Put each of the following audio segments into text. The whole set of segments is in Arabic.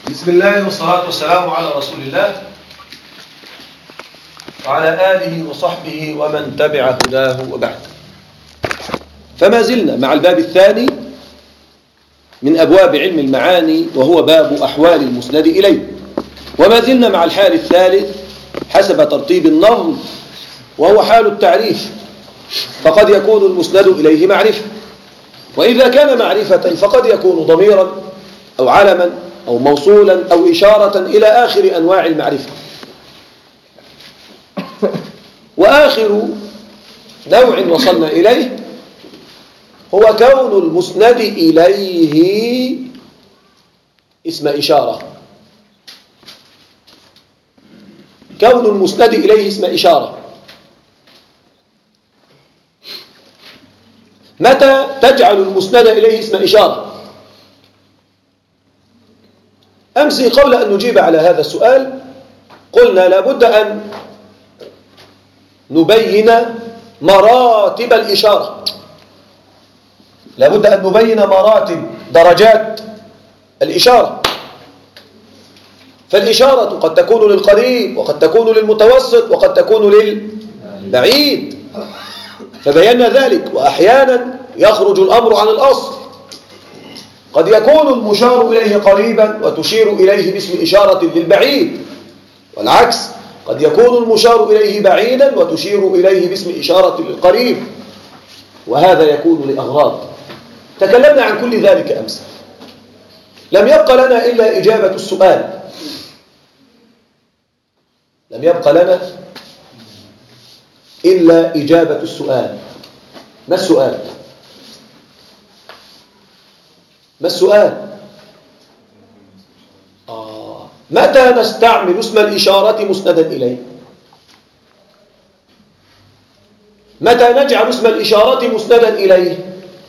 بسم الله والصلاة والسلام على رسول الله وعلى آله وصحبه ومن تبع هداه وبعد. فما زلنا مع الباب الثاني من أبواب علم المعاني، وهو باب أحوال المسند إليه، وما زلنا مع الحال الثالث حسب ترتيب النظم، وهو حال التعريف. فقد يكون المسند إليه معرفة، وإذا كان معرفة فقد يكون ضميرا أو علما أو موصولا أو إشارة إلى آخر أنواع المعرفة. وآخر نوع وصلنا إليه هو كون المسند إليه اسم إشارة. كون المسند إليه اسم إشارة. متى تجعل المسند إليه اسم إشارة؟ أمس قبل أن نجيب على هذا السؤال قلنا لابد أن نبين مراتب الإشارة، لابد أن نبين مراتب درجات الإشارة. فالإشارة قد تكون للقريب وقد تكون للمتوسط وقد تكون للبعيد، فبينا ذلك. وأحيانا يخرج الأمر عن الأصل، قد يكون المشار إليه قريبا وتشير إليه باسم إشارة للبعيد، والعكس قد يكون المشار إليه بعيدا وتشير إليه باسم إشارة للقريب، وهذا يكون لأغراض. تكلمنا عن كل ذلك أمس. لم يبق لنا إلا إجابة السؤال. لم يبق لنا إلا إجابة السؤال. ما السؤال؟ ما السؤال؟ متى نستعمل اسم الإشارة مسندا إليه؟ متى نجعل اسم الإشارة مسندا إليه؟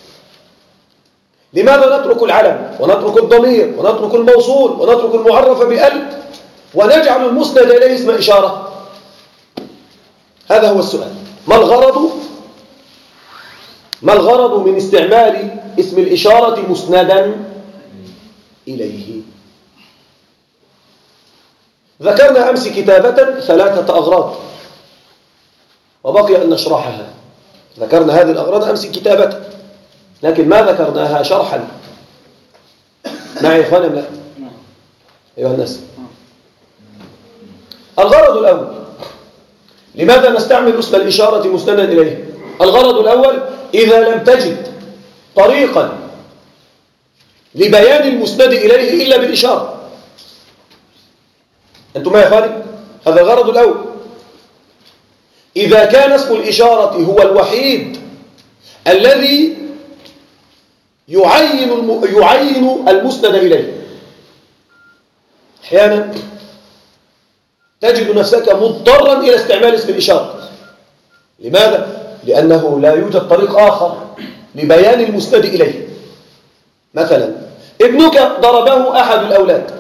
لماذا نترك العلم ونترك الضمير ونترك الموصول ونترك المعرف بأل ونجعل المسند إليه اسم إشارة؟ هذا هو السؤال. ما الغرض من استعمال اسم الإشارة مسندا إليه؟ ذكرنا أمس كتابة 3 أغراض وبقي أن نشرحها. ذكرنا هذه الأغراض أمس كتابة، لكن ما ذكرناها شرحا. معي يا إخواني؟ لا أيها الناس. الغرض الأول، لماذا نستعمل اسم الإشارة مسندا إليه؟ الغرض الأول، إذا لم تجد طريقا لبيان المسند إليه إلا بالإشارة. أنتم ما يا إخواني؟ هذا الغرض الأول. إذا كان اسم الإشارة هو الوحيد الذي يعين المسند إليه. أحيانا تجد نفسك مضطرا إلى استعمال اسم الإشارة. لماذا؟ لأنه لا يوجد طريق آخر لبيان المسند إليه. مثلا ابنك ضربه أحد الأولاد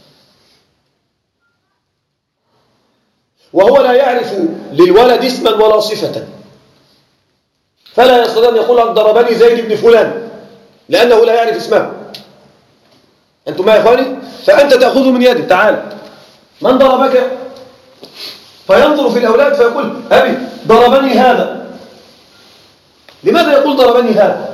وهو لا يعرف للولد اسما ولا صفة، فلا يستطيع أن يقول لك ضربني زيد بن فلان لأنه لا يعرف اسمه. أنتم ما يا إخواني؟ فأنت تأخذه من يده، تعال من ضربك؟ فينظر في الأولاد فيقول أبي ضربني هذا. لماذا يقول ضربني هذا؟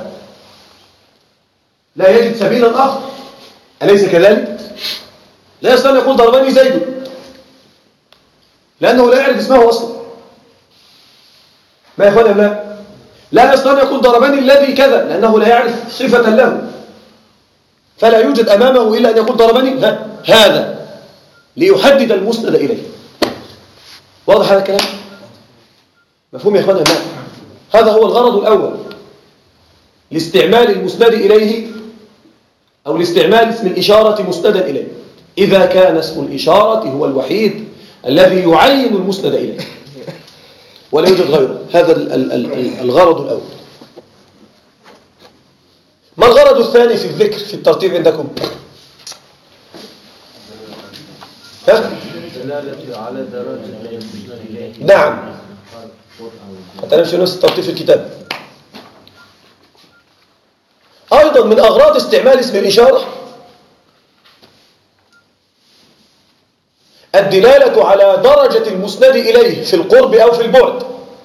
لا يجد سبيلا آخر، أليس كذلك؟ لا يستطيع أن يقول ضربني زيد لأنه لا يعرف اسمه أصلا. ما يا إخواني؟ لا يستطيع أن يقول ضربني الذي كذا لأنه لا يعرف صفة له، فلا يوجد أمامه إلا أن يقول ضربني هذا ليحدد المسند إليه. واضح هذا الكلام؟ مفهوم يا إخواني؟ هذا هو الغرض الأول لاستعمال المسند إليه أو لاستعمال اسم الإشارة مسندا إليه، إذا كان اسم الإشارة هو الوحيد الذي يعين المسند إليه ولا يوجد غيره. هذا الغرض الأول. ما الغرض الثاني في الذكر في الترتيب عندكم؟ على درجة المسند إليه. نعم، حتى نمشي نفس الترتيب في الكتاب. أيضا من أغراض استعمال اسم الإشارة الدلالة على درجة المسند إليه في القرب أو في البعد.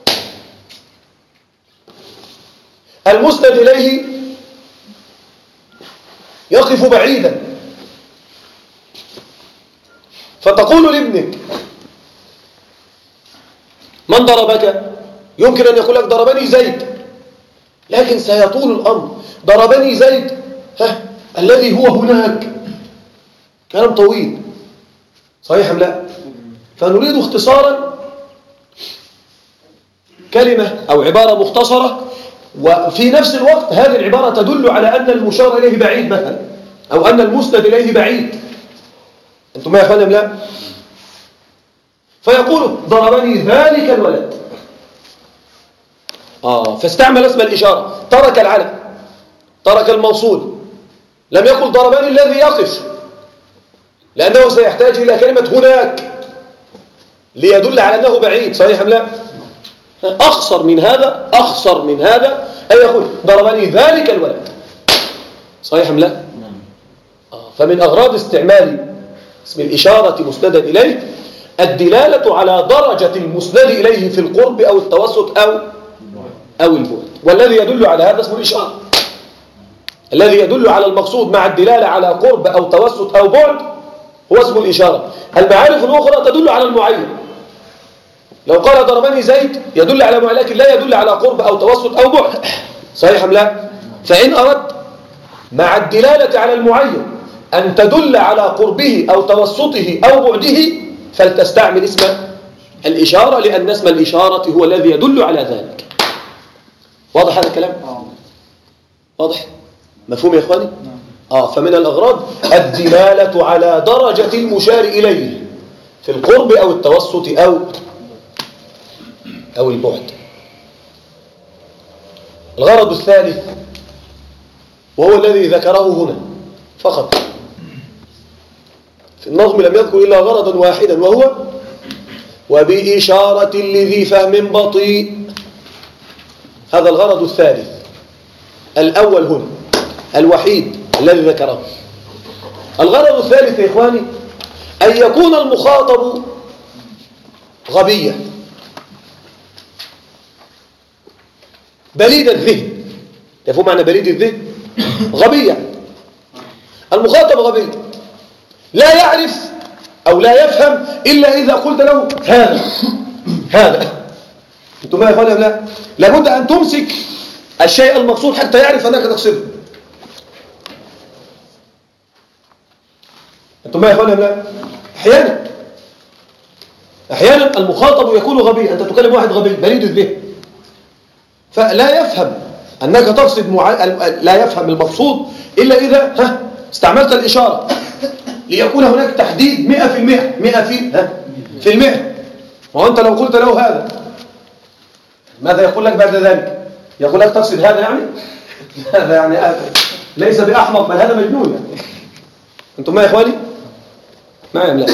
المسند إليه يقف بعيدا، فتقول لابنك من ضربك؟ يمكن أن يقول لك ضربني زيد، لكن سيطول الأمر. ضربني زيد الذي هو هناك، كلام طويل، صحيح أم لا؟ فنريد اختصارا كلمة أو عبارة مختصرة، وفي نفس الوقت هذه العبارة تدل على أن المشار إليه بعيد مثلا، أو أن المسند إليه بعيد. أنتم ما يفهم لا؟ فيقول ضربني ذلك الولد، فاستعمل اسم الإشارة، ترك العلم، ترك الموصول، لم يقل ضربني الذي يقف، لأنه سيحتاج إلى كلمة هناك ليدل على أنه بعيد، صحيح أم لا؟ أخصر من هذا أن يقول ضربني ذلك الولد، صحيح أم لا؟ فمن أغراض استعمال اسم الإشارة مسندا إليه الدلالة على درجة المسند إليه في القرب أو التوسط أو البعد، والذي يدل على هذا اسم الإشارة. الذي يدل على المقصود مع الدلالة على قرب أو توسط أو بعد هو اسم الإشارة. المعارف الأخرى تدل على المعين. لو قال ضربني زيد يدل على معين، لكن لا يدل على قرب أو توسط أو بعد، صحيح أم لا؟ فإن أردت مع الدلالة على المعين أن تدل على قربه أو توسطه أو بعده فلتستعمل اسم الإشارة، لأن اسم الإشارة هو الذي يدل على ذلك. واضح هذا الكلام؟ واضح؟ مفهوم يا إخواني؟ فمن الأغراض الدلالة على درجة المشار إليه في القرب أو التوسط أو البعد. الغرض الثالث وهو الذي ذكره هنا فقط، في النظم لم يذكر إلا غرضا واحدا، وهو وبإشارة لذي فهم بطيء. هذا الغرض الثالث الأول هنا الوحيد الذي ذكره. الغرض الثالث يا إخواني أن يكون المخاطب غبيا بليد الذهن. تفهم معنى بليد الذهن؟ غبيا. المخاطب غبي لا يعرف أو لا يفهم إلا إذا قلت له هذا. أنتم ما يفعلون؟ لا، لابد أن تمسك الشيء المقصود حتى يعرف أنك تقصده. أنتم ما يفعلون؟ لا، أحيانا المخاطب يكون غبي. أنت تكلم واحد غبي بليد الذهن فلا يفهم أنك تقصد لا يفهم المقصود إلا إذا استعملت الإشارة ليكون هناك تحديد 100%. وأنت لو قلت له هذا ماذا يقول لك بعد ذلك؟ يقول لك تقصد هذا يعني؟ هذا يعني ليس بأحمق بل هذا مجنون يعني. أنتم ما يا إخواني؟ ما يملأ.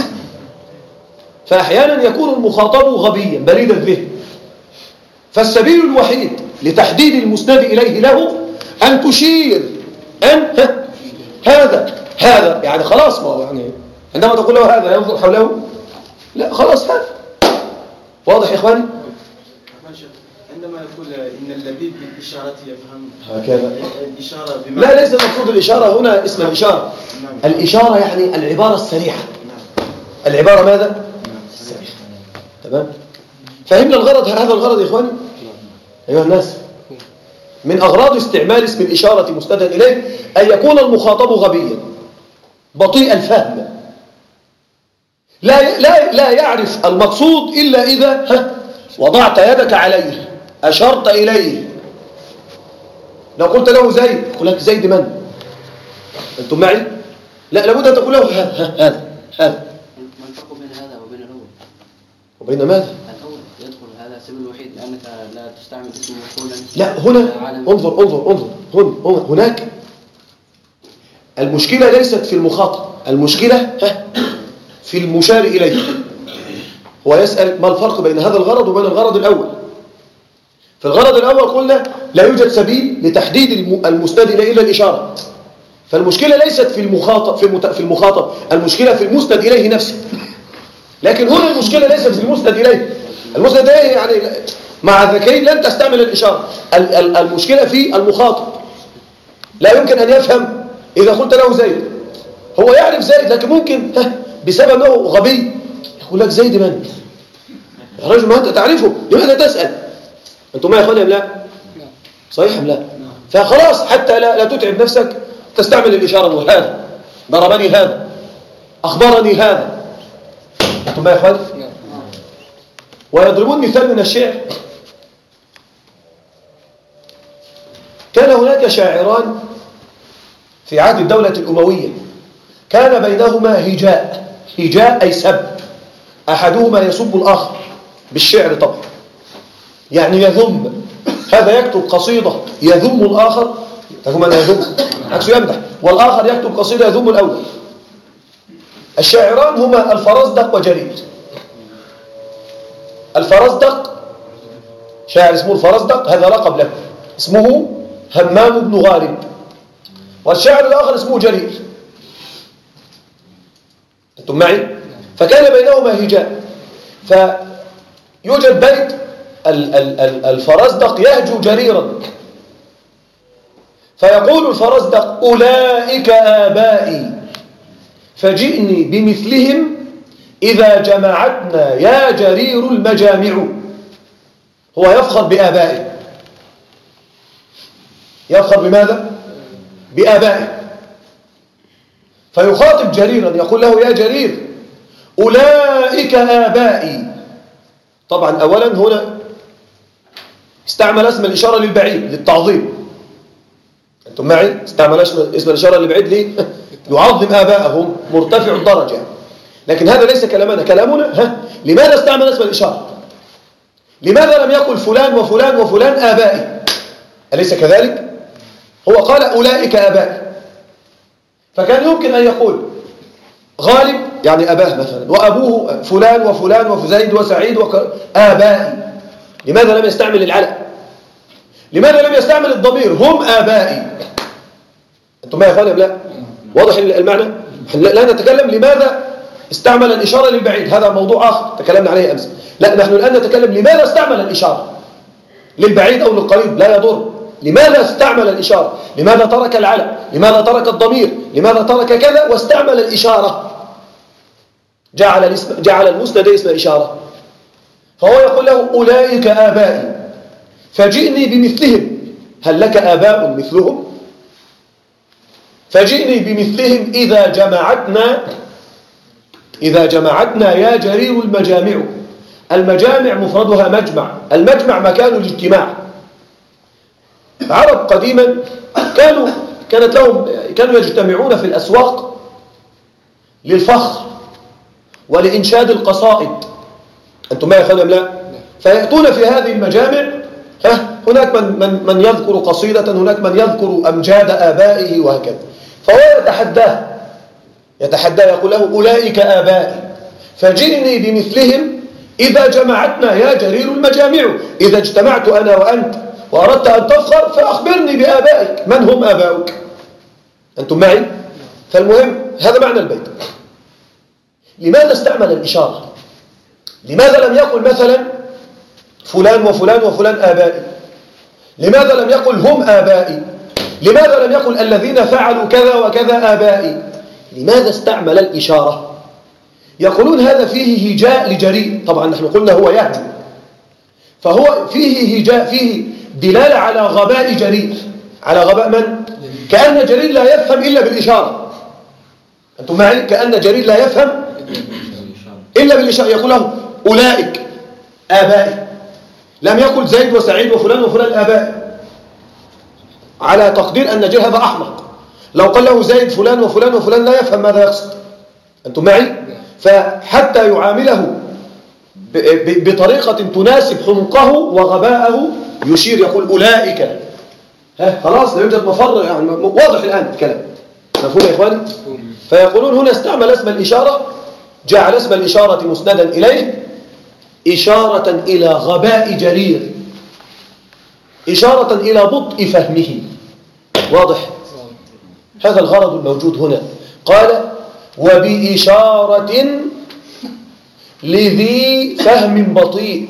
فأحيانا يكون المخاطب غبيا بليد الذهن، فالسبيل الوحيد لتحديد المسند إليه له أن تشير أن هذا يعني خلاص، ما هو يعني عندما تقول له هذا ينظر حوله، لا خلاص هذا واضح يا إخواني. عندما يقول إن اللبيب بالإشارة يفهم هكذا الإشارة لا، ليس المقصود الإشارة هنا اسم الإشارة. الإشارة يعني العبارة السريعة. العبارة ماذا؟ السريعة. تمام. فهمنا الغرض؟ هذا الغرض يا إخواني أيها الناس. من أغراض استعمال اسم الإشارة مسندا إليه أن يكون المخاطب غبيا بطيء الفهم، لا يعرف المقصود إلا إذا وضعت يدك عليه، أشرت إليه. لو قلت له زيد يقول لك زيد من؟ أنتم معي؟ لا، لابد أن تقول له هذا. ما الفرق بين هذا وبين الأول؟ وبين ماذا؟ الأول يدخل هذا السبيل الوحيد لأنك لا تستعمل اسم موصولا. لا، هنا انظر هناك المشكلة ليست في المخاطب، المشكلة في المشار إليه. هو يسأل ما الفرق بين هذا الغرض وبين الغرض الأول. في الغرض الأول قلنا لا يوجد سبيل لتحديد المسند إليه إلا الإشارة. فالمشكلة ليست في المخاطب، المشكلة في المسند إليه نفسه. لكن هنا المشكلة ليست في المسند إليه. المسند إليه يعني مع ذكي لن تستعمل الإشارة. المشكلة في المخاطب، لا يمكن أن يفهم إذا قلت له زيد. هو يعرف زيد لكن ممكن بسبب أنه غبي يقول لك زيد من؟ يا رجل ما أنت تعرفه، لماذا تسأل؟ أنتم ما يا أخواني أم لا؟ صحيح أم لا؟ فخلاص حتى لا تتعب نفسك تستعمل الإشارة. وهذا ضربني هذا، أخبرني هذا. أنتم ما يا أخواني؟ ويضربون مثال من الشعر. كان هناك شاعران في عهد الدولة الأموية كان بينهما هجاء. هجاء أي سب، أحدهما يسب الآخر بالشعر طبعا، يعني يذم. هذا يكتب قصيدة يذم الآخر، تفهم أنا يذم عكس يمدح، والآخر يكتب قصيدة يذم الأول. الشاعران هما الفرزدق وجرير. الفرزدق شاعر اسمه الفرزدق، هذا لقب له، اسمه همام بن غالب. والشاعر الآخر اسمه جرير. أنتم معي؟ فكان بينهما هجاء. فيوجد بيت الفرزدق يهجو جريرا، فيقول الفرزدق: أولئك آبائي فجئني بمثلهم إذا جمعتنا يا جرير المجامع. هو يفخر بآبائه. يفخر بماذا؟ بآبائه. فيخاطب جريرا يقول له: يا جرير أولئك آبائي. طبعا أولا هنا استعمل اسم الإشارة للبعيد للتعظيم. أنتم معي؟ استعمل اسم الإشارة للبعيد ليه؟ يعظم آبائهم، مرتفع الدرجة. لكن هذا ليس كلامنا. كلامنا لماذا استعمل اسم الإشارة؟ لماذا لم يقل فلان وفلان وفلان آبائي؟ أليس كذلك؟ هو قال أولئك آبائي. فكان يمكن أن يقول غالب يعني أباه مثلا، وأبوه فلان وفلان وزيد وسعيد آبائي. لماذا لم يستعمل العلم؟ لماذا لم يستعمل الضمير هم آبائي؟ أنتم ما يا أخواني لا؟ واضح المعنى؟ لا نتكلم لماذا استعمل الإشارة للبعيد، هذا موضوع آخر تكلمنا عليه أمس. لا، نحن الآن نتكلم لماذا استعمل الإشارة للبعيد أو للقريب، لا يضر. لماذا استعمل الإشارة؟ لماذا ترك العلم؟ لماذا ترك الضمير؟ لماذا ترك كذا واستعمل الإشارة؟ جعل المسند اسم إشارة. فهو يقول له: أولئك آبائي فجئني بمثلهم. هل لك آباء مثلهم؟ فجئني بمثلهم إذا جمعتنا يا جرير المجامع. المجامع مفردها مجمع. المجمع مكان الاجتماع. العرب قديما كانوا يجتمعون في الأسواق للفخر ولإنشاد القصائد. أنتم ما يخلون لا؟ فيأتون في هذه المجامع، هناك من يذكر قصيدة، هناك من يذكر أمجاد آبائه وهكذا. فهو يتحدى يقول له: أولئك آبائي فجئني بمثلهم إذا جمعتنا يا جرير المجامع. إذا اجتمعت أنا وأنت وأردت أن تفخر فأخبرني بآبائك، من هم آباؤك؟ أنتم معي؟ فالمهم هذا معنى البيت. لماذا استعمل الإشارة؟ لماذا لم يقل مثلا فلان وفلان وفلان آبائي؟ لماذا لم يقل هم آبائي؟ لماذا لم يقل الذين فعلوا كذا وكذا آبائي؟ لماذا استعمل الإشارة؟ يقولون هذا فيه هجاء لجرير. طبعا نحن قلنا هو يهجو، فهو فيه هجاء، فيه دلالة على غباء جرير. على غباء من؟ كأن جرير لا يفهم إلا بالإشارة. أنتم معي؟ كأن جرير لا يفهم إلا بالإشارة. يقول له: أولئك آبائي. لم يقل زيد وسعيد وفلان وفلان آبائي، على تقدير أن جرير هذا أحمق. لو قال له زيد فلان وفلان وفلان لا يفهم ماذا يقصد. أنتم معي؟ فحتى يعامله بطريقة تناسب حمقه وغباءه يشير، يقول أولئك. خلاص لا يوجد مفر، يعني واضح الآن الكلام. مفهوم يا إخواني؟ فيقولون هنا استعمل اسم الإشارة، جعل اسم الإشارة مسندا إليه إشارة إلى غباء جرير، إشارة إلى بطء فهمه. واضح؟ هذا الغرض الموجود هنا. قال: وبإشارة لذي فهم بطيء،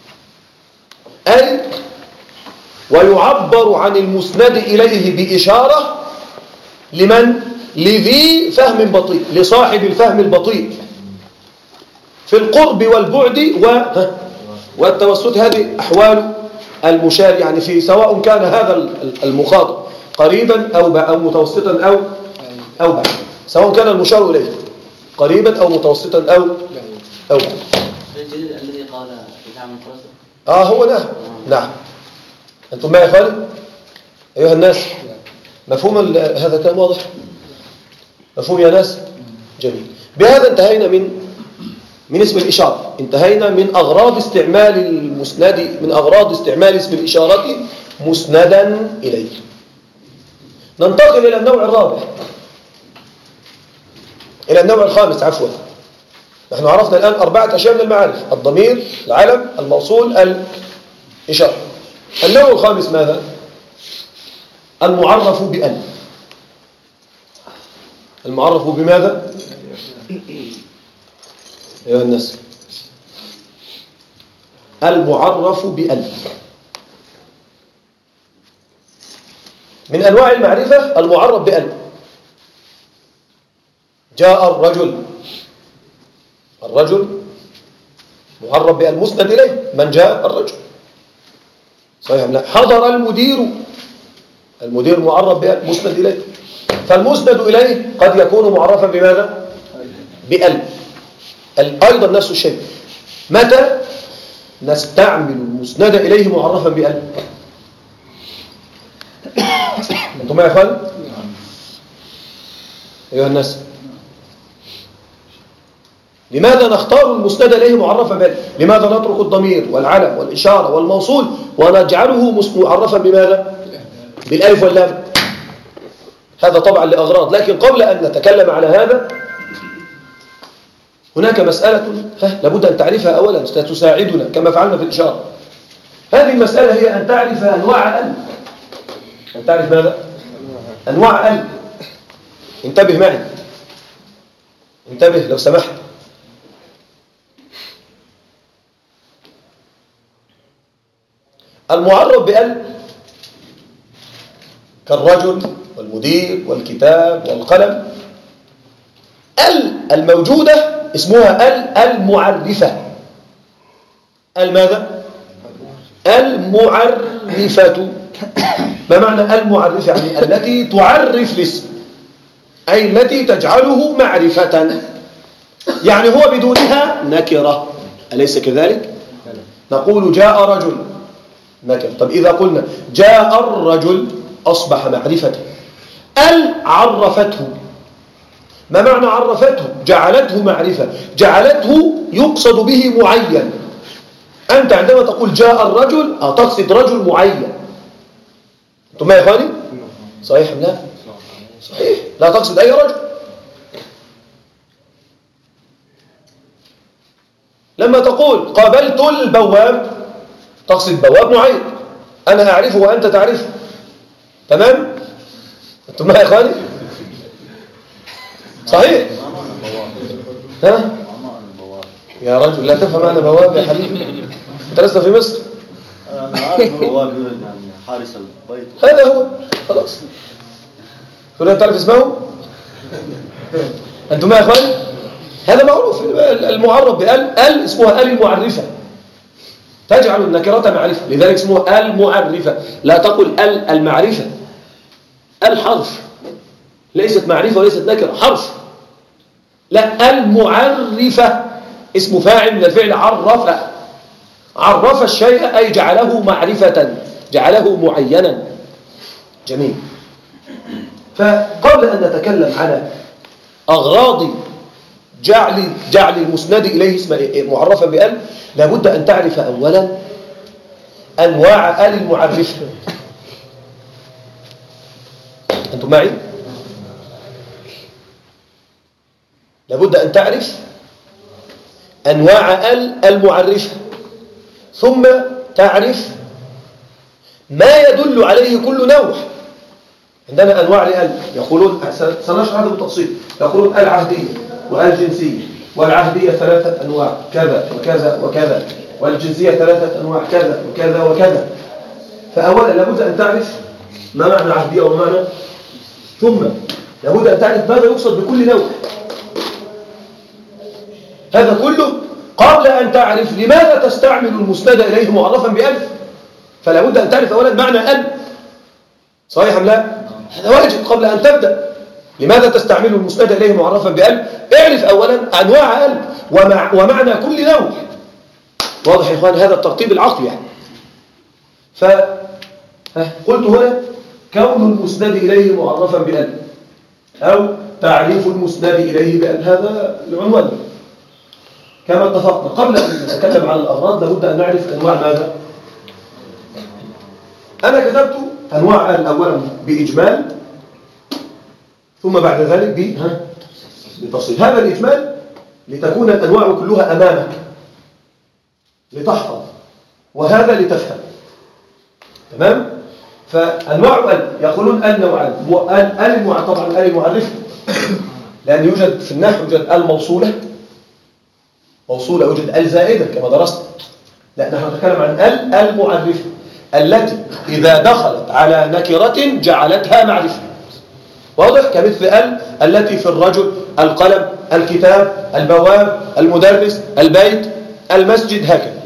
أي ويعبر عن المسند إليه بإشارة لمن؟ لذي فهم بطيء، لصاحب الفهم البطيء في القرب والبعد والتوسط. هذه أحوال المشار، يعني في سواء كان هذا المخاطب قريبا أو متوسطا أو بعيدا، سواء كان المشار إليه قريبا أو متوسطا أو بعيدا. الجديد الذي قال في عام الفرصة هو نعم. أنتم معي يا خالد أيها الناس؟ مفهوم هذا كلام واضح؟ مفهوم يا ناس؟ جميل. بهذا انتهينا من اسم الإشارة، انتهينا من أغراض استعمال المسند، من أغراض استعمال اسم الإشارة مسندا إليه. ننتقل إلى النوع الرابع، إلى النوع الخامس عفوا. نحن عرفنا الآن 4 أشياء من المعارف: الضمير، العلم، الموصول، الإشارة. النوع الخامس ماذا؟ المعرف بأل. المعرف بماذا؟ أيها الناس، المعرف بأل. من أنواع المعرفة المعرف بأل. جاء الرجل معرف بأل مسند إليه، من جاء؟ الرجل. صحيح؟ لا. حضر المدير معرف بأل مسند إليه. فالمسند إليه قد يكون معرفا بماذا؟ بأل. أيضا نفس الشيء. متى نستعمل المسند إليه معرفا بأل؟ أنتم معي يا أخوان؟ أيها الناس، لماذا نختار المسند إليه معرفا بأل؟ لماذا نترك الضمير والعلم والإشارة والموصول ونجعله معرفا بماذا؟ بالألف واللام. هذا طبعا لأغراض، لكن قبل أن نتكلم على هذا هناك مسألة لابد أن تعرفها أولا، ستساعدنا كما فعلنا في الإشارة. هذه المسألة هي أن تعرف أنواع أل. أن تعرف ماذا؟ أنواع أل. انتبه معي، انتبه لو سمحت. المعرف بأل كالرجل والمدير والكتاب والقلم. ال الموجودة اسمها ال المعرفة. ال ماذا؟ المعرفة. ما معنى المعرفة؟ يعني التي تعرف الاسم، أي التي تجعله معرفة، يعني هو بدونها نكرة. أليس كذلك؟ نقول جاء رجل نكرة. طب إذا قلنا جاء الرجل أصبح معرفة. ال عرفته. ما معنى عرفته؟ جعلته معرفة، جعلته يقصد به معين. أنت عندما تقول جاء الرجل تقصد رجل معين. أنتم ما يا إخواني؟ صحيح أم لا؟ صحيح، لا تقصد أي رجل. لما تقول قابلت البواب تقصد بواب معين، أنا أعرفه وأنت تعرفه. تمام؟ أنتم ما يا إخواني؟ صحيح؟ ها؟ يا رجل لا تفهم أنا بواب يا حبيبي، أنت لست في مصر. أنا عارف بواب يريد يعني حارس البيت. هذا هو خلاص. كلنا تعرف اسمه؟ أنتم يا إخواني؟ هذا معروف. المعرف بأل، ال اسمها ال المعرفة، تجعل النكرة معرفة، لذلك اسمها المعرفة. لا تقل ال المعرفة. الحرف ليست معرفة وليست نكرة، حرف. لا، المعرفة اسم فاعل من الفعل عرف. عرف الشيء أي جعله معرفة، جعله معينا. جميل. فقبل أن نتكلم على أغراض جعل المسند إليه اسم معرفا بأل، لابد أن تعرف أولا أنواع آل المعرفة. أنتم معي؟ لابد أن تعرف أنواع آل المعرفة، ثم تعرف ما يدل عليه كل نوع. عندنا أنواع لآل، يقولون سنشرح هذا بالتفصيل. يقولون آل عهدية وآل جنسية والعهدية 3 أنواع كذا وكذا وكذا، والجنسية 3 أنواع كذا وكذا وكذا. فأولا لابد أن تعرف ما معنى عهدية وما معنى، ثم لابد أن تعرف ماذا يقصد بكل نوع. هذا كله قبل أن تعرف لماذا تستعمل المسند إليه معرفا بألف. فلا بد أن تعرف أولا معنى ألف، صحيح أم لا؟ هذا واجب قبل أن تبدأ. لماذا تستعمل المسند إليه معرفا بألف؟ اعرف أولا أنواع ألف ومعنى كل نوع. واضح يا إخوان؟ هذا الترتيب العقلي يعني. فقلت هنا كون المسند إليه معرفا بألف أو تعريف المسند إليه بألف، هذا العنوان. كما اتفقنا قبل أن نتكلم عن الأغراض لابد أن نعرف أنواع ماذا؟ أنا كتبت أنواع أولا بإجمال، ثم بعد ذلك بتفصيل. هذا الإجمال لتكون الأنواع كلها أمامك لتحفظ، وهذا لتفهم. تمام؟ فأنواع يقولون النوعان، طبعا المعرفة، لأن يوجد في النحو يوجد الموصولة موصولة، يوجد الزائدة كما درست. لا، نحن نتكلم عن المعرفة التي إذا دخلت على نكرة جعلتها معرفة. واضح؟ كمثل التي في الرجل، القلم، الكتاب، البواب، المدرس، البيت، المسجد، هكذا.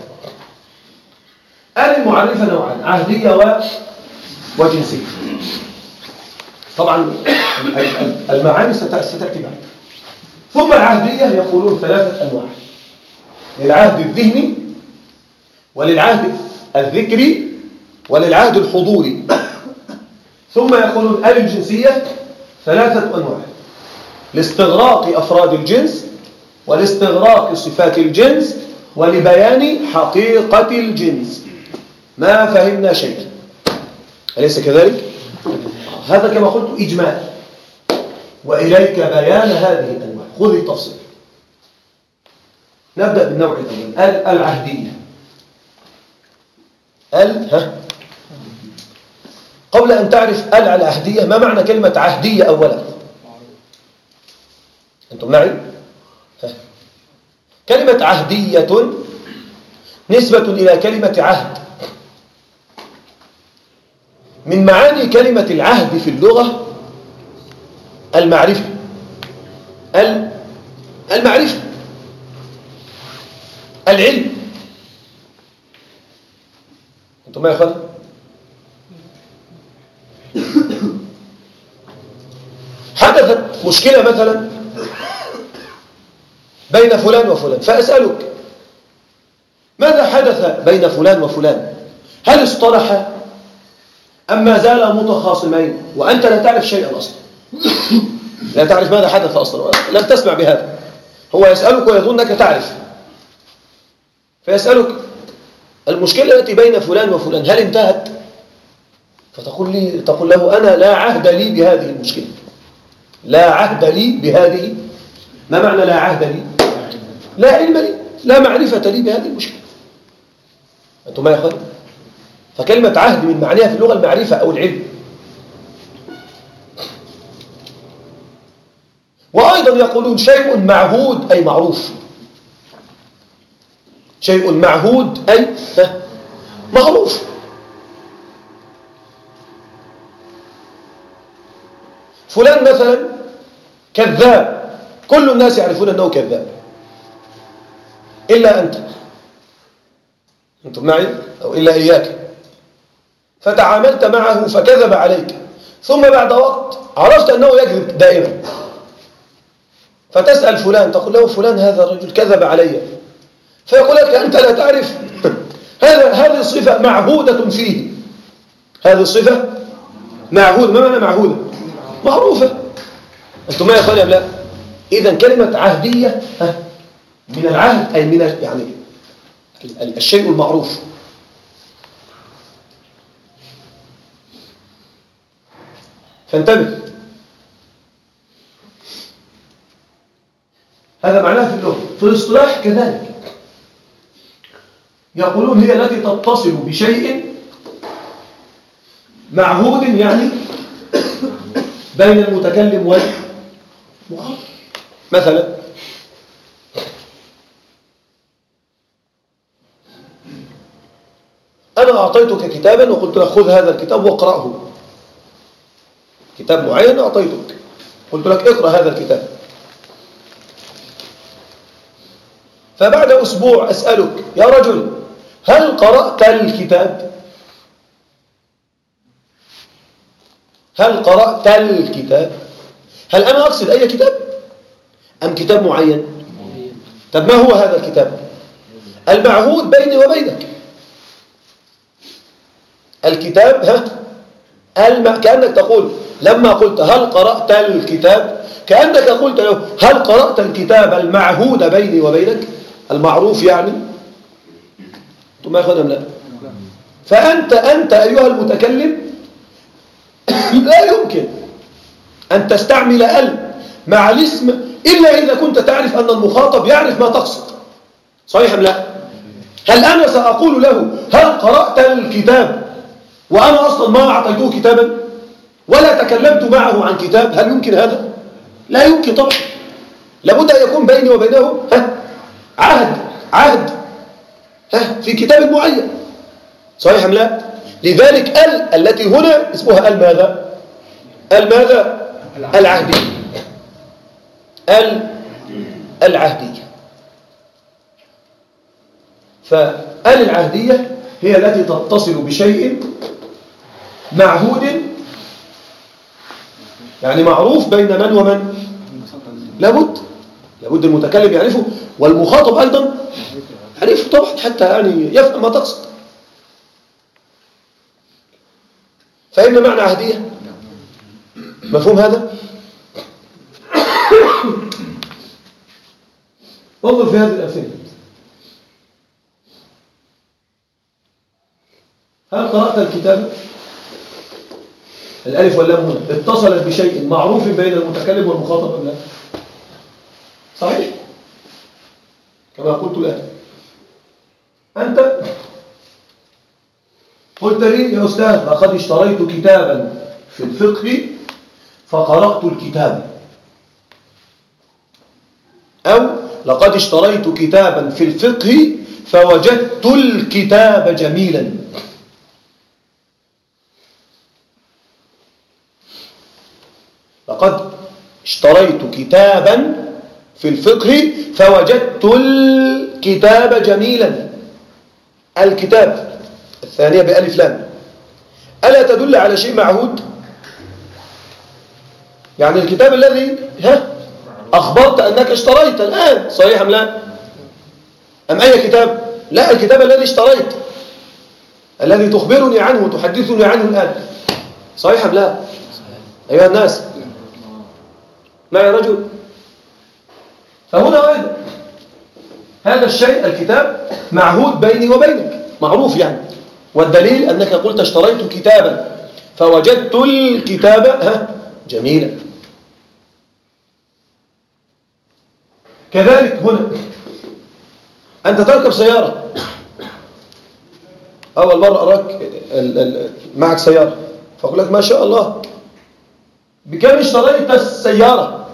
المعرفة نوعان، عهدية وجنسية. طبعا المعاني ستأتي بعد. ثم العهدية يقولون 3 أنواع، للعهد الذهني وللعهد الذكري وللعهد الحضوري. ثم يقولون الجنسية 3 أنواع، لاستغراق أفراد الجنس ولاستغراق صفات الجنس ولبيان حقيقة الجنس. ما فهمنا شيء، أليس كذلك؟ هذا كما قلت إجمال، وإليك بيان هذه الأنواع. خذ التفصيل. نبدأ بالنوع الأول، العهدية. قبل أن تعرف العهدية، ما معنى كلمة عهدية أولا؟ أنتم معي؟ كلمة عهدية نسبة إلى كلمة عهد. من معاني كلمة العهد في اللغة المعرفة. المعرفة، العلم. أنتم ما يا أخوان؟ حدثت مشكلة مثلا بين فلان وفلان، فأسألك ماذا حدث بين فلان وفلان؟ هل اصطلحا أم ما زالا متخاصمين وأنت لا تعرف شيئا أصلا؟ لا تعرف ماذا حدث أصلا، لم تسمع بهذا. هو يسألك ويظنك تعرف، فيسألك المشكلة التي بين فلان وفلان هل انتهت؟ تقول له أنا لا عهد لي بهذه المشكلة، لا عهد لي بهذه. ما معنى لا عهد لي؟ لا علم لي، لا معرفة لي بهذه المشكلة. أنتم ما يا أخوان؟ فكلمة عهد من معناها في اللغة المعرفة أو العلم. وأيضا يقولون شيء معهود أي معروف. شيء معهود أي معروف. فلان مثلا كذاب، كل الناس يعرفون أنه كذاب إلا أنت. أنتم معي؟ أو إلا إياك. فتعاملت معه فكذب عليك، ثم بعد وقت عرفت أنه يكذب دائما، فتسأل فلان تقول له فلان هذا الرجل كذب علي، فيقول لك أنت لا تعرف. هذه الصفة معهودة فيه. هذه الصفة معهودة. ما معنى معهودة؟ معروفة. أنتم ما يا أخواني أم لا؟ إذن كلمة عهدية من العهد أي من يعني الشيء المعروف. فانتبه، هذا معناه في اللغة. في الاصطلاح كذلك يقولون هي التي تتصل بشيء معهود، يعني بين المتكلم والمخاطب. مثلا أنا أعطيتك كتابا وقلت لك خذ هذا الكتاب واقرأه، كتاب معين أعطيتك قلت لك اقرأ هذا الكتاب، فبعد أسبوع أسألك يا رجل هل قرأت الكتاب؟ هل قرأت الكتاب؟ هل أنا أقصد أي كتاب أم كتاب معين؟ طب ما هو هذا الكتاب؟ المعهود بيني وبينك، الكتاب كأنك تقول لما قلت هل قرأت الكتاب كأنك قلت له هل قرأت الكتاب المعهود بيني وبينك المعروف يعني. ثم يأخذ لا. فأنت أيها المتكلم لا يمكن أن تستعمل ال مع الاسم إلا إذا كنت تعرف أن المخاطب يعرف ما تقصد. صحيح أم لا؟ هل أنا سأقول له هل قرأت الكتاب وأنا أصلا ما أعطيته كتابا ولا تكلمت معه عن كتاب؟ هل يمكن هذا؟ لا يمكن طبعا. لابد أن يكون بيني وبينه عهد في كتاب معين. صحيح أم لا؟ لذلك التي هنا اسمها الماذا؟ الماذا؟ العهدية. العهدية. فالعهدية هي التي تتصل بشيء معهود يعني معروف بين من ومن. لابد المتكلم يعرفه والمخاطب أيضا يعرفه طبعا حتى يعني يفهم ما تقصد. فإن معنى عهدية مفهوم هذا؟ انظر في هذه الأمثلة. هل قرأت الكتاب؟ الألف واللام هنا اتصلت بشيء معروف بين المتكلم والمخاطب أم لا؟ صحيح؟ كما قلت الآن أنت قلت لي يا أستاذ لقد اشتريت كتابا في الفقه فقرأت الكتاب، أو لقد اشتريت كتابا في الفقه فوجدت الكتاب جميلا. لقد اشتريت كتابا في الفقه فوجدت الكتاب جميلا. الكتاب الثانية بألف لام ألا تدل على شيء معهود؟ يعني الكتاب الذي أخبرت أنك اشتريت الآن، صحيح أم لا؟ أم أي كتاب؟ لا، الكتاب الذي اشتريت الذي تخبرني عنه وتحدثني عنه الآن، صحيح أم لا؟ أيها الناس معي رجل. فهنا أيضا هذا الشيء الكتاب معهود بيني وبينك معروف يعني، والدليل أنك قلت اشتريت كتابا فوجدت الكتاب جميلا. كذلك هنا أنت تركب سيارة، أول مرة أراك معك سيارة فأقول لك ما شاء الله بكم اشتريت السيارة؟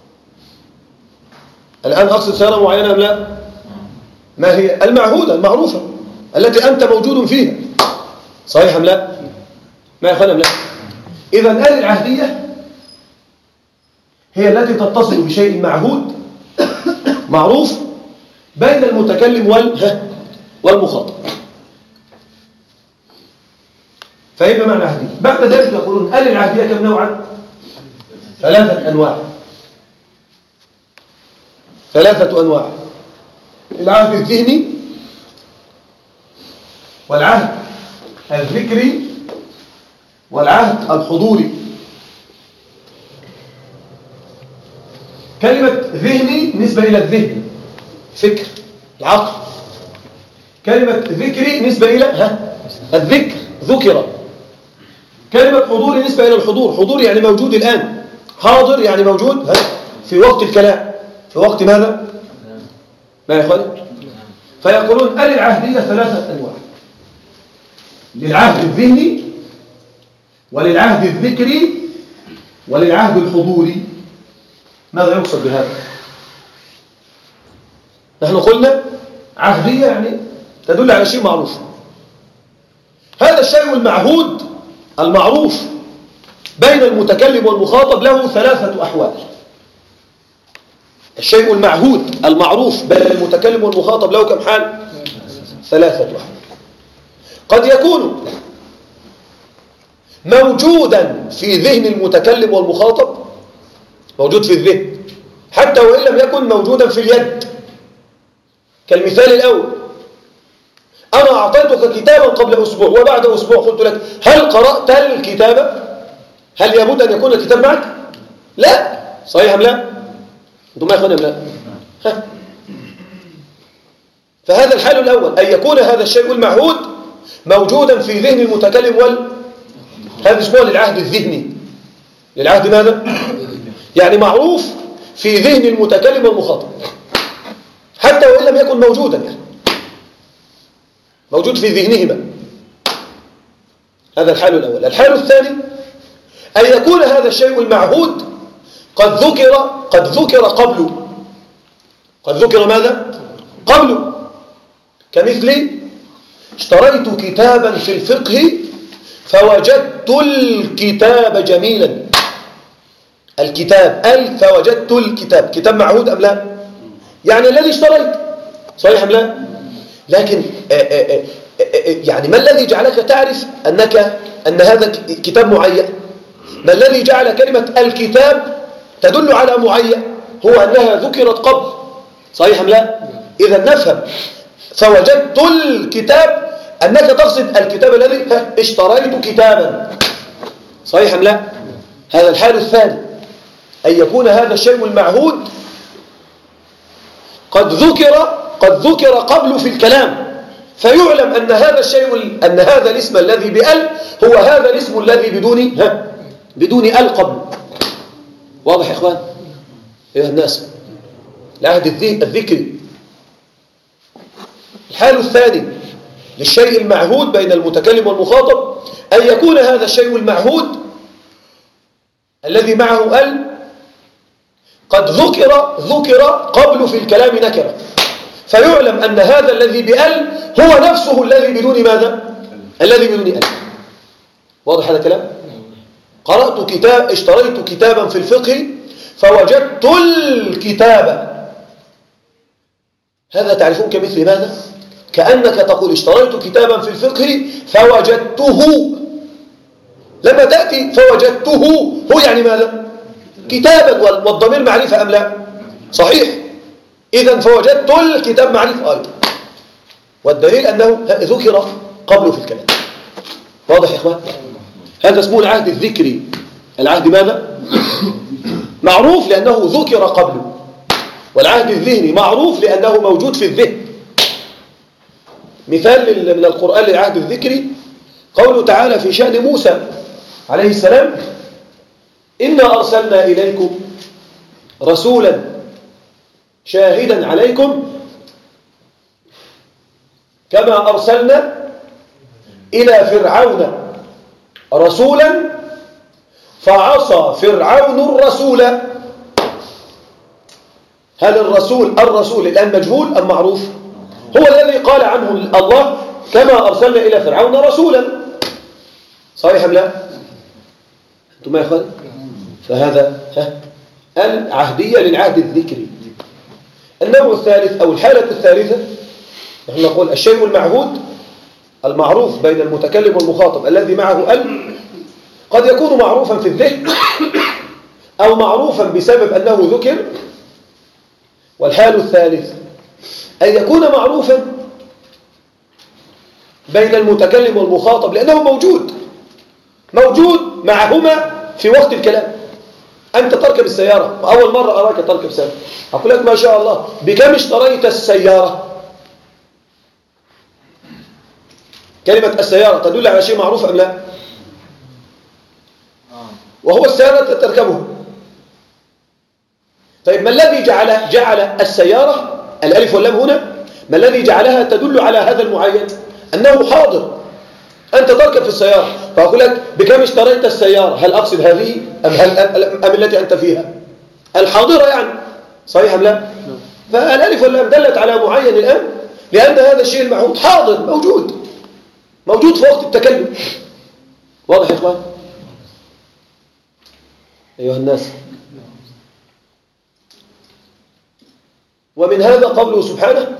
الآن أقصد سيارة معينة أم لا؟ ما هي المعهودة المعروفة التي أنت موجود فيها، صحيح أم لا؟ ما يخل أم لا؟ إذن العهدية هي التي تتصل بشيء معهود معروف بين المتكلم والمخاطب. فإما معنى عهدية. بعد ذلك يقولون العهدية كم نوعا؟ 3 أنواع. 3 أنواع: العهد الذهني والعهد الذكري والعهد الحضوري. كلمة ذهني نسبة إلى الذهن، فكر، العقل. كلمة ذكري نسبة إلى الذكر، ذكر. كلمة حضوري نسبة إلى الحضور، حضور يعني موجود الآن، حاضر يعني موجود في وقت الكلام، في وقت ماذا؟ ما يا إخواني؟ فيقولون العهدية 3 أنواع: للعهد الذهني وللعهد الذكري وللعهد الحضوري. ماذا يقصد بهذا؟ نحن قلنا عهدية يعني تدل على شيء معروف، هذا الشيء المعهود المعروف بين المتكلم والمخاطب له ثلاثة أحوال. الشيء المعهود المعروف بين المتكلم والمخاطب له كم حال؟ ثلاثة أحوال. قد يكون موجودا في ذهن المتكلم والمخاطب، موجود في الذهن حتى وإن لم يكن موجودا في اليد. كالمثال الأول: أنا أعطيتك كتابا قبل أسبوع وبعد أسبوع قلت لك هل قرأت الكتاب؟ هل يبد أن يكون الكتاب معك؟ لا. صحيح أم لا؟ أنتم ما يخون أم لا؟ فهذا الحال الأول، أن يكون هذا الشيء المعهود موجودا في ذهن المتكلم هذا اسمه للعهد الذهني. للعهد ماذا؟ يعني معروف في ذهن المتكلم والمخاطب حتى وإن لم يكن موجودا، يعني موجود في ذهنهما. هذا الحال الأول. الحال الثاني أن يكون هذا الشيء المعهود قد ذكر قبله. قد ذكر ماذا؟ قبله. كمثل: اشتريت كتابا في الفقه فوجدت الكتاب جميلا. الكتاب فوجدت الكتاب، كتاب معهود أم لا؟ يعني الذي اشتريت. صحيح أم لا؟ لكن يعني ما الذي جعلك تعرف أن هذا كتاب معين؟ ما الذي جعل كلمة الكتاب تدل على معين؟ هو أنها ذكرت قبل. صحيح أم لا؟ إذا نفهم فوجدت الكتاب أنك تقصد الكتاب الذي اشتريت كتابا. صحيح أم لا؟ هذا الحال الثاني، أن يكون هذا الشيء المعهود قد ذكر قبل في الكلام، فيعلم أن هذا الاسم الذي بأل هو هذا الاسم الذي بدون أل قبل. واضح يا إخوان؟ أيها الناس، العهد الذكري. الحال الثاني للشيء المعهود بين المتكلم والمخاطب أن يكون هذا الشيء المعهود الذي معه أل قد ذكر قبل في الكلام نكرة، فيعلم أن هذا الذي بأل هو نفسه الذي بدون ماذا؟ الذي بدون أل. واضح هذا الكلام؟ اشتريت كتابا في الفقه فوجدت الكتاب. هذا تعرفون كمثل ماذا؟ كأنك تقول اشتريت كتابا في الفقه فوجدته. لما تأتي فوجدته هو يعني ماذا؟ كتابا، والضمير معرفة أم لا؟ صحيح. إذن فوجدت الكتاب معرفة أيضا، والدليل أنه ذكر قبله في الكلام. واضح يا إخوان؟ هذا اسمه العهد الذكري. العهد ماذا؟ معروف لأنه ذكر قبله، والعهد الذهني معروف لأنه موجود في الذهن. مثال من القرآن للعهد الذكري قوله تعالى في شأن موسى عليه السلام: إنا أرسلنا إليكم رسولا شاهدا عليكم كما أرسلنا إلى فرعون رسولا فعصى فرعون الرسول. هل الرسول الآن مجهول أم معروف؟ هو الذي قال عنه الله كما أرسلنا إلى فرعون رسولا. صحيح أم لا؟ أنتم يا أخوان؟ فهذا العهدية للعهد الذكري. النوع الثالث أو الحالة الثالثة، نحن نقول الشيء المعهود المعروف بين المتكلم والمخاطب الذي معه قد يكون معروفا في الذهن أو معروفا بسبب أنه ذكر. والحال الثالث أن يكون معروفا بين المتكلم والمخاطب لأنه موجود معهما في وقت الكلام. أنت تركب السيارة وأول مرة أراك تركب سيارة، أقول لك ما شاء الله بكم اشتريت السيارة؟ كلمة السيارة تدل على شيء معروف أم لا؟ وهو السيارة تركبها. طيب ما الذي جعل السيارة الألف واللام هنا، ما الذي جعلها تدل على هذا المعين؟ أنه حاضر. أنت تركب في السيارة فأقول لك بكم اشتريت السيارة؟ هل أقصد هذه أم التي أنت فيها؟ الحاضرة يعني. صحيح أم لا؟ فالألف واللام دلت على معين الآن لأن هذا الشيء المعهود حاضر موجود موجود في وقت التكلم. واضح يا إخوان؟ أيها الناس، ومن هذا قوله سبحانه: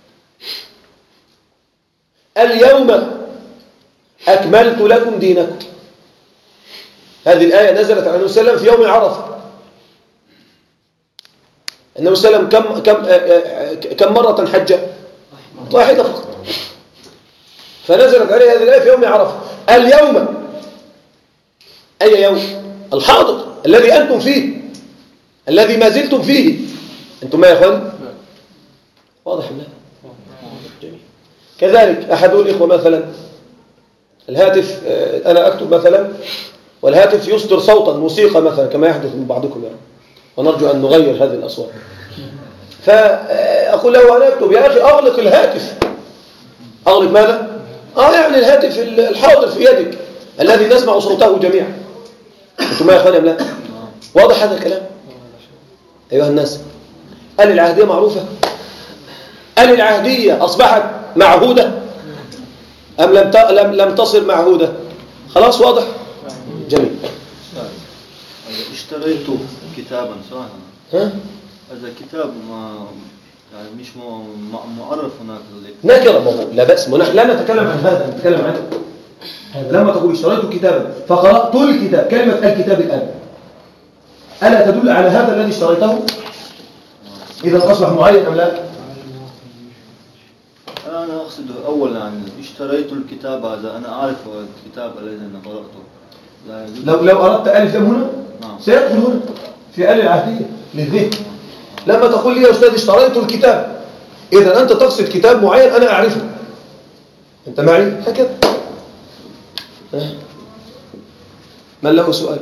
اليوم أكملت لكم دينكم. هذه الآية نزلت على النبي صلى الله عليه وسلم في يوم عرفة. النبي صلى الله عليه وسلم كم مرة حج؟ واحدة فقط. فنزلت عليه هذه الآية في يوم عرفة. اليوم، أي يوم؟ الحاضر الذي أنتم فيه، الذي ما زلتم فيه. أنتم ما يا أخوان؟ واضح ولا؟ جميل. كذلك أحد الإخوة مثلا الهاتف، أنا أكتب مثلا والهاتف يصدر صوتا موسيقى مثلا كما يحدث من بعضكم يعني، ونرجو أن نغير هذه الأصوات. فأقول له أنا أكتب: يا أخي أغلق الهاتف. أغلق ماذا؟ يعني الهاتف الحاضر في يدك الذي نسمع صوته جميعا. أنتم ما يا أخواني أم لا؟ واضح هذا الكلام؟ أيها الناس، هل العهدية معروفة؟ هل العهدية أصبحت معهودة أم لم تصر معهودة؟ خلاص واضح؟ جميل. اشتريت كتابا صراحة. ها؟ هذا كتاب يعني مش معرف هناك. نكرة، لا بأس. نحن لا نتكلم عن هذا، نتكلم عن هذا. لما تقول اشتريت كتابا فقرأت الكتاب، كلمة الكتاب الآن ألا تدل على هذا الذي اشتريته؟ إذا أصبح معين أم لا؟ أنا أقصد أولا يعني اشتريت الكتاب هذا، أنا أعرف الكتاب الذي أنا قرأته. لو أردت ألف لم هنا سيدخل هنا في آل العهدية للذهن. لما تقول لي يا أستاذ اشتريت الكتاب، إذا أنت تقصد كتاب معين أنا أعرفه. أنت معي؟ هكذا. من له سؤال؟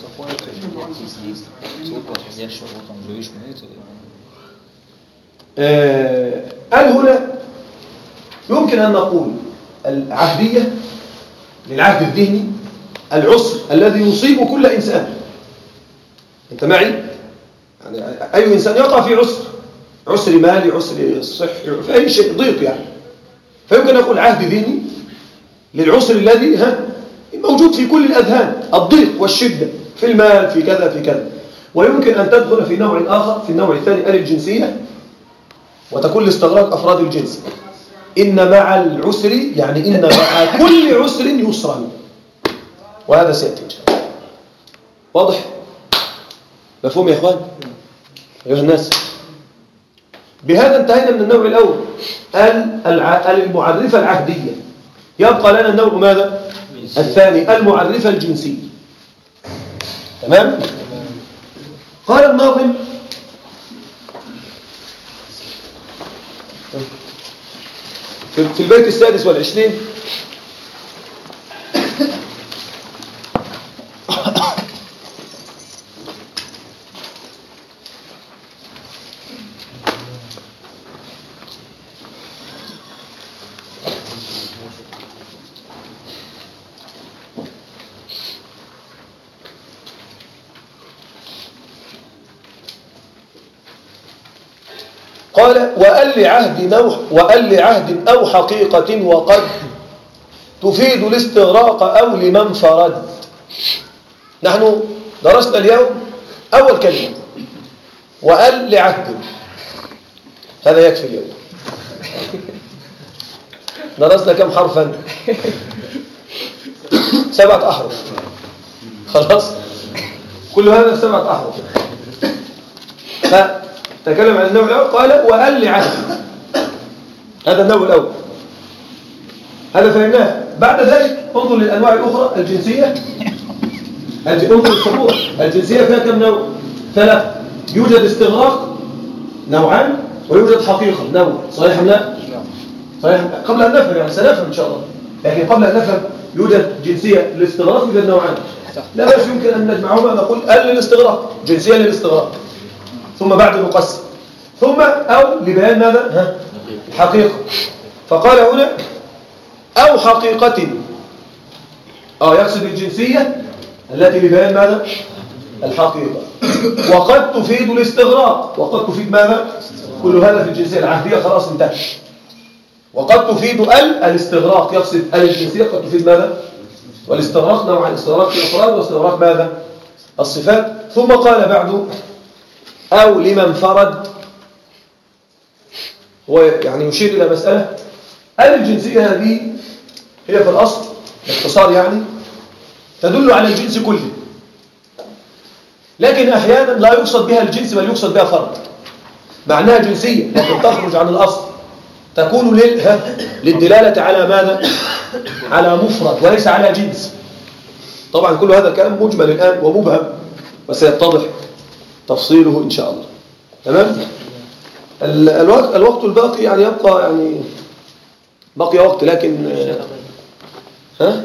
هنا يمكن أن نقول العهدية للعهد الذهني العسر الذي يصيب كل إنسان. أنت معي؟ يعني أي إنسان يقع في عسر مالي، عسر صحي، في أي شيء، ضيق يعني. فيمكن نقول عهد ذهني للعسر الذي موجود في كل الأذهان، الضيق والشدة في المال، في كذا في كذا. ويمكن أن تدخل في نوع آخر، في النوع الثاني الجنسية، وتكون لاستغراق أفراد الجنس. إن مع العسر يعني إن مع كل عسر يسرا، وهذا سيأتي إن شاء الله. واضح؟ مفهوم يا إخوان؟ أيها الناس، بهذا انتهينا من النوع الأول المعرفة العهدية. يبقى لنا النوع ماذا؟ الثاني المعرفة الجنسية. تمام؟ قال الناظم: في البيت 26 قال: وأل لعهد أو حقيقة وقد تفيد الاستغراق أو لمن فرد. نحن درسنا اليوم أول كلمة وأل لعهد، هذا يكفي اليوم. درسنا كم حرفا؟ 7 أحرف. خلاص، كل هذا 7 أحرف. تكلم عن النوع الأول، قال وأل لعهد، هذا النوع الأول، هذا فهمناه. بعد ذلك انظر للأنواع الأخرى الجنسية. انظر للصفوة الجنسية فيها كم نوع؟ 3. يوجد استغراق نوعان، ويوجد حقيقة نوع. صحيح أم لا؟ صحيح. قبل أن نفهم يعني سنفهم إن شاء الله، لكن قبل أن نفهم يوجد جنسية للاستغراق، يوجد نوعان. لا بس يمكن أن نجمعهما، نقول أل للاستغراق، جنسية للاستغراق، ثم بعد نقسم، ثم أو لبيان ماذا؟ حقيقة. فقال هنا أو حقيقة، يقصد الجنسية التي لبيان ماذا؟ الحقيقة. وقد تفيد الاستغراق، وقد تفيد ماذا؟ كل هذا في الجنسية العهدية. خلاص انتهى. وقد تفيد الاستغراق، يقصد الجنسية قد تفيد ماذا؟ والاستغراق نوعا، استغراق الأفراد واستغراق ماذا؟ الصفات. ثم قال بعد أو لمن فرد، هو يعني يشير إلى مسألة الجنسية هذه هي في الأصل باختصار يعني تدل على الجنس كله، لكن أحيانا لا يقصد بها الجنس بل يقصد بها فرد، معناها جنسية لكن تخرج عن الأصل، تكون للدلالة على ماذا؟ على مفرد وليس على جنس. طبعا كل هذا الكلام مجمل الآن ومبهم وسيتضح تفصيله إن شاء الله. تمام؟ الوقت الباقي يعني يبقى يعني بقي وقت، لكن ها؟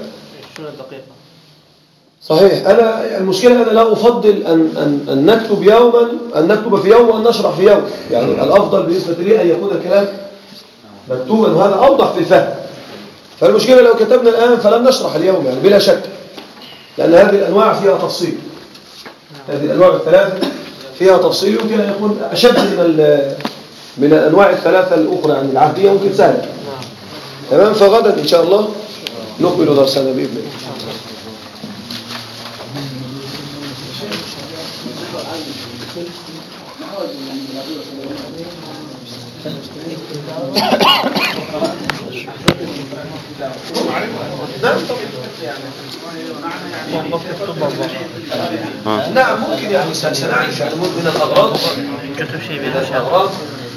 صحيح. أنا المشكلة أنا لا أفضل أن نكتب يوما، أن نكتب في يوم وأن نشرح في يوم، يعني الأفضل بالنسبة لي أن يكون الكلام مكتوبا، وهذا أوضح في الفهم. فالمشكلة لو كتبنا الآن فلن نشرح اليوم يعني بلا شك، لأن هذه الأنواع فيها تفصيل، هذه الأنواع الثلاثة فيها تفصيل يمكن أن يكون أشد من الأنواع الثلاثة الأخرى، يعني العهدية ممكن سهلة. تمام. فغدا إن شاء الله نقبل درسنا بإذن الله. نعم ممكن يعني سنعرف يعني من الأغراض